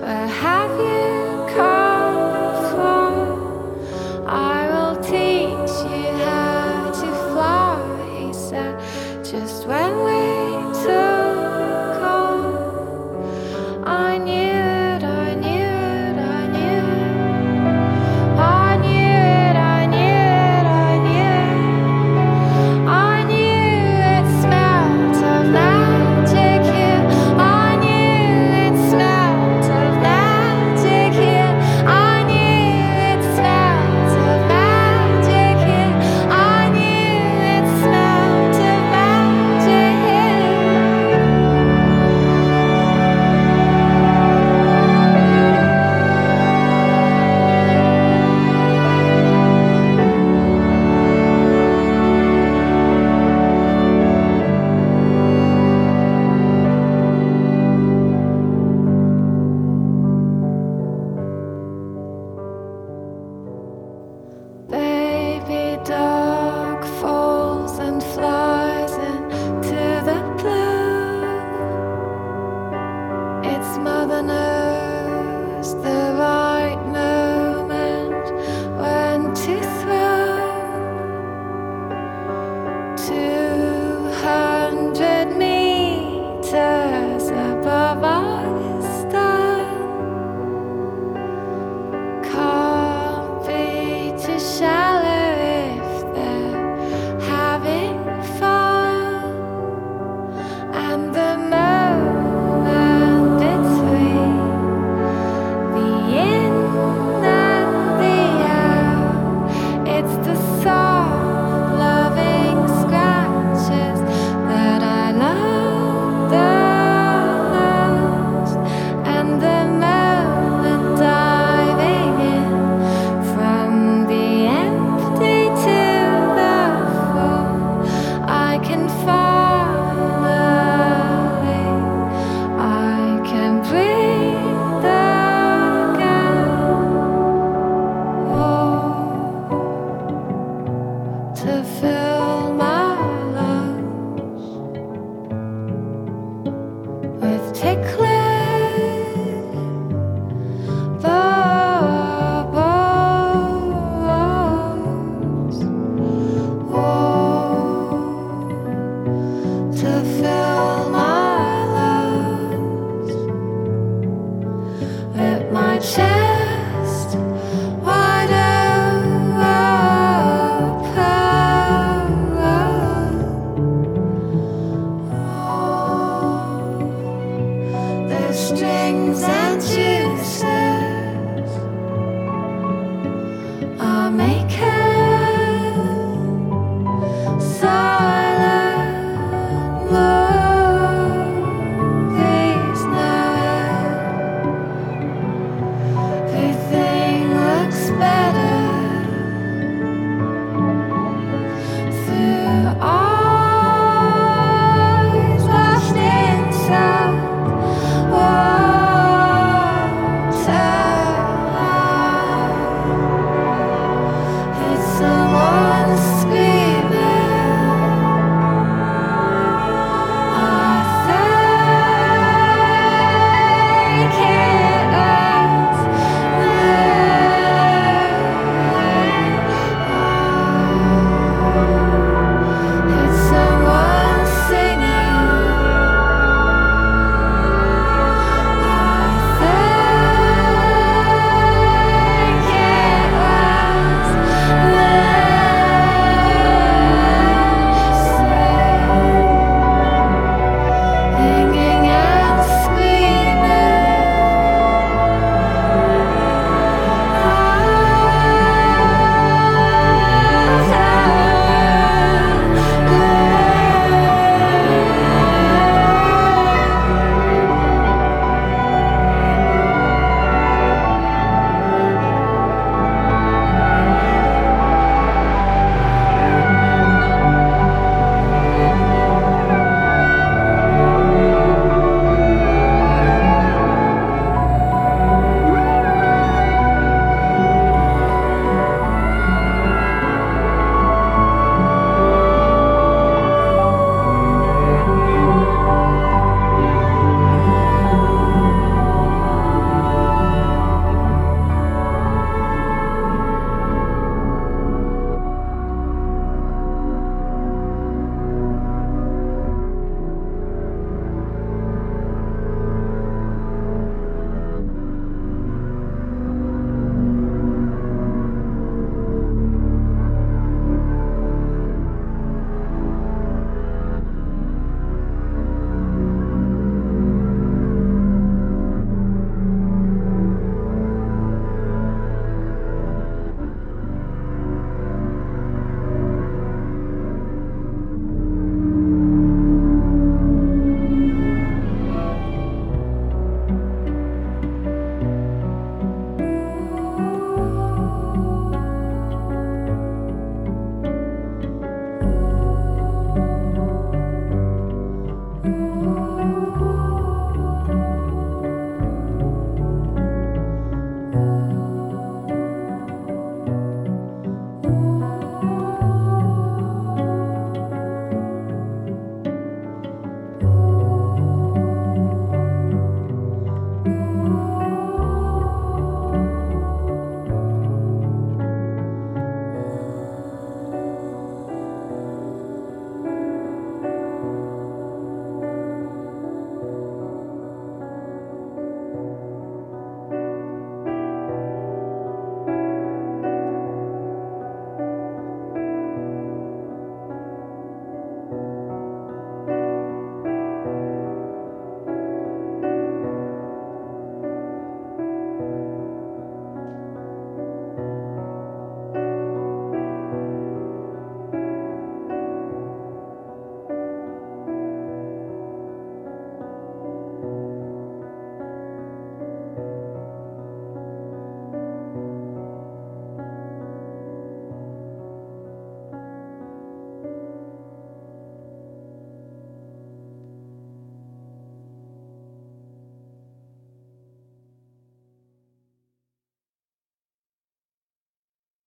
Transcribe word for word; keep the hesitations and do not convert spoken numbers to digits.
Where have you come from? I will teach you how to fly, he said, just when we took off. I knew it, I knew it, I knew it. I knew it, I knew it, I knew it. I knew it smelled of magic here. I knew it smelled of magic here. I knew it smelled of magic here. I knew it smelled of magic here. Baby dog falls and flies into the blue. Its mother knows the right moment when to throw. Two hundred meters above our stern. Can't be too shallow if they're having fun. And the moment between the in and the out, it's the soft, loving scratches that I love the most. And the moment diving in from the empty to the full, I can follow it. I can breathe again. Oh, to fill my lungs with tickling bubbles. Oh, to fill my lungs with my chest.